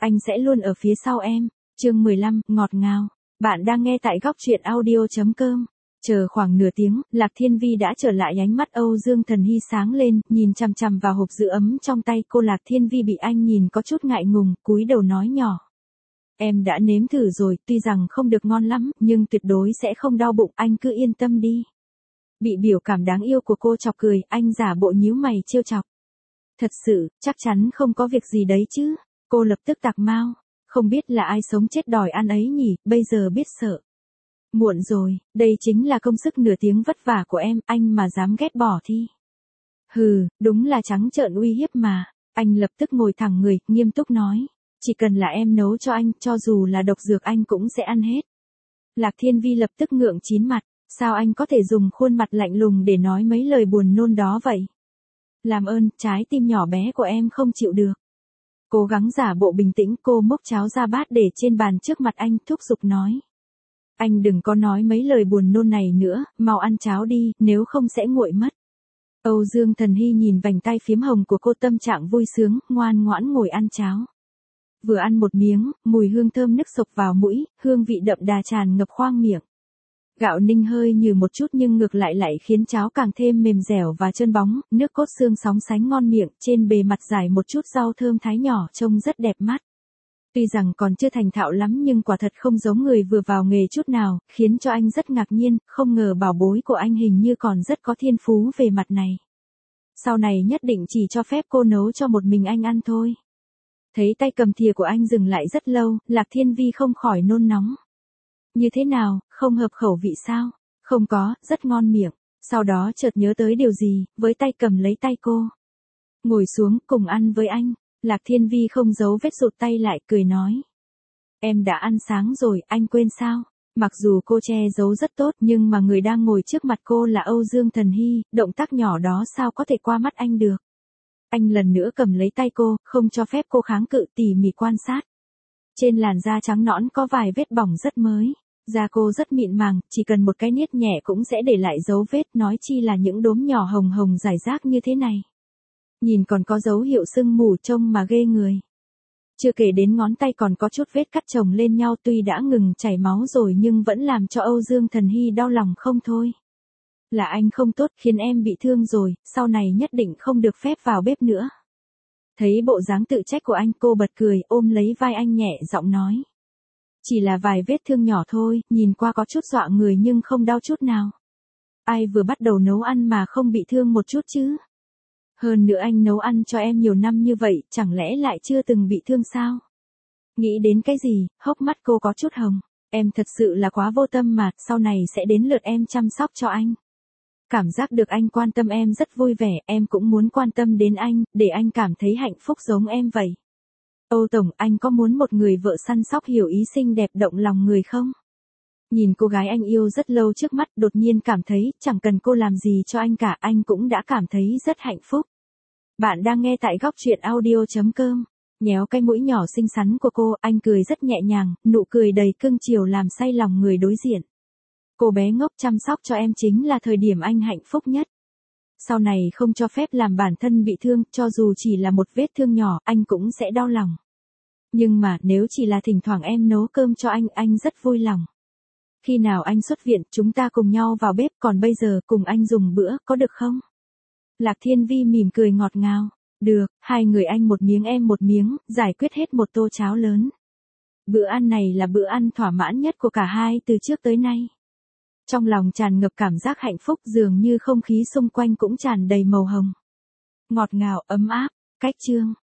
Anh sẽ luôn ở phía sau em. Chương 15, ngọt ngào. Bạn đang nghe tại góc truyện audio.com. Chờ khoảng nửa tiếng, Lạc Thiên Vi đã trở lại, ánh mắt Âu Dương Thần Hy sáng lên, nhìn chằm chằm vào hộp giữ ấm trong tay cô. Lạc Thiên Vi bị anh nhìn có chút ngại ngùng, cúi đầu nói nhỏ. Em đã nếm thử rồi, tuy rằng không được ngon lắm, nhưng tuyệt đối sẽ không đau bụng, anh cứ yên tâm đi. Bị biểu cảm đáng yêu của cô chọc cười, anh giả bộ nhíu mày trêu chọc. Thật sự, chắc chắn không có việc gì đấy chứ. Cô lập tức tạc mau. Không biết là ai sống chết đòi ăn ấy nhỉ, bây giờ biết sợ. Muộn rồi, đây chính là công sức nửa tiếng vất vả của em, anh mà dám ghét bỏ thì. Hừ, đúng là trắng trợn uy hiếp mà. Anh lập tức ngồi thẳng người, nghiêm túc nói. Chỉ cần là em nấu cho anh, cho dù là độc dược anh cũng sẽ ăn hết. Lạc Thiên Vi lập tức ngượng chín mặt. Sao anh có thể dùng khuôn mặt lạnh lùng để nói mấy lời buồn nôn đó vậy? Làm ơn, trái tim nhỏ bé của em không chịu được. Cố gắng giả bộ bình tĩnh, cô múc cháo ra bát để trên bàn trước mặt anh, thúc giục nói. Anh đừng có nói mấy lời buồn nôn này nữa, mau ăn cháo đi, nếu không sẽ nguội mất. Âu Dương Thần Hy nhìn vành tay phiếm hồng của cô, tâm trạng vui sướng, ngoan ngoãn ngồi ăn cháo. Vừa ăn một miếng, mùi hương thơm nức sộc vào mũi, hương vị đậm đà tràn ngập khoang miệng. Gạo ninh hơi nhừ một chút nhưng ngược lại khiến cháo càng thêm mềm dẻo và trơn bóng, nước cốt xương sóng sánh ngon miệng, trên bề mặt rải một chút rau thơm thái nhỏ, trông rất đẹp mắt. Tuy rằng còn chưa thành thạo lắm nhưng quả thật không giống người vừa vào nghề chút nào, khiến cho anh rất ngạc nhiên, không ngờ bảo bối của anh hình như còn rất có thiên phú về mặt này. Sau này nhất định chỉ cho phép cô nấu cho một mình anh ăn thôi. Thấy tay cầm thìa của anh dừng lại rất lâu, Lạc Thiên Vi không khỏi nôn nóng. Như thế nào, không hợp khẩu vị sao? Không có, rất ngon miệng. Sau đó chợt nhớ tới điều gì, với tay cầm lấy tay cô. Ngồi xuống, cùng ăn với anh. Lạc Thiên Vi không giấu vết rụt tay lại, cười nói. Em đã ăn sáng rồi, anh quên sao? Mặc dù cô che giấu rất tốt nhưng mà người đang ngồi trước mặt cô là Âu Dương Thần Hy, động tác nhỏ đó sao có thể qua mắt anh được. Anh lần nữa cầm lấy tay cô, không cho phép cô kháng cự, tỉ mỉ quan sát. Trên làn da trắng nõn có vài vết bỏng rất mới. Da cô rất mịn màng, chỉ cần một cái niết nhẹ cũng sẽ để lại dấu vết, nói chi là những đốm nhỏ hồng hồng rải rác như thế này. Nhìn còn có dấu hiệu sưng mù, trông mà ghê người. Chưa kể đến ngón tay còn có chút vết cắt chồng lên nhau, tuy đã ngừng chảy máu rồi nhưng vẫn làm cho Âu Dương Thần Hy đau lòng không thôi. Là anh không tốt, khiến em bị thương rồi, sau này nhất định không được phép vào bếp nữa. Thấy bộ dáng tự trách của anh, cô bật cười, ôm lấy vai anh nhẹ giọng nói. Chỉ là vài vết thương nhỏ thôi, nhìn qua có chút dọa người nhưng không đau chút nào. Ai vừa bắt đầu nấu ăn mà không bị thương một chút chứ? Hơn nữa anh nấu ăn cho em nhiều năm như vậy, chẳng lẽ lại chưa từng bị thương sao? Nghĩ đến cái gì, hốc mắt cô có chút hồng. Em thật sự là quá vô tâm mà, sau này sẽ đến lượt em chăm sóc cho anh. Cảm giác được anh quan tâm em rất vui vẻ, em cũng muốn quan tâm đến anh, để anh cảm thấy hạnh phúc giống em vậy. Âu Tổng, anh có muốn một người vợ săn sóc hiểu ý, xinh đẹp động lòng người không? Nhìn cô gái anh yêu rất lâu trước mắt, đột nhiên cảm thấy, chẳng cần cô làm gì cho anh cả, anh cũng đã cảm thấy rất hạnh phúc. Bạn đang nghe tại góc truyện audio.com. Nhéo cái mũi nhỏ xinh xắn của cô, anh cười rất nhẹ nhàng, nụ cười đầy cưng chiều làm say lòng người đối diện. Cô bé ngốc, chăm sóc cho em chính là thời điểm anh hạnh phúc nhất. Sau này không cho phép làm bản thân bị thương, cho dù chỉ là một vết thương nhỏ, anh cũng sẽ đau lòng. Nhưng mà nếu chỉ là thỉnh thoảng em nấu cơm cho anh rất vui lòng. Khi nào anh xuất viện, chúng ta cùng nhau vào bếp, còn bây giờ cùng anh dùng bữa, có được không? Lạc Thiên Vi mỉm cười ngọt ngào. Được, hai người anh một miếng em một miếng, giải quyết hết một tô cháo lớn. Bữa ăn này là bữa ăn thỏa mãn nhất của cả hai từ trước tới nay. Trong lòng tràn ngập cảm giác hạnh phúc, dường như không khí xung quanh cũng tràn đầy màu hồng. Ngọt ngào, ấm áp. Cách chương.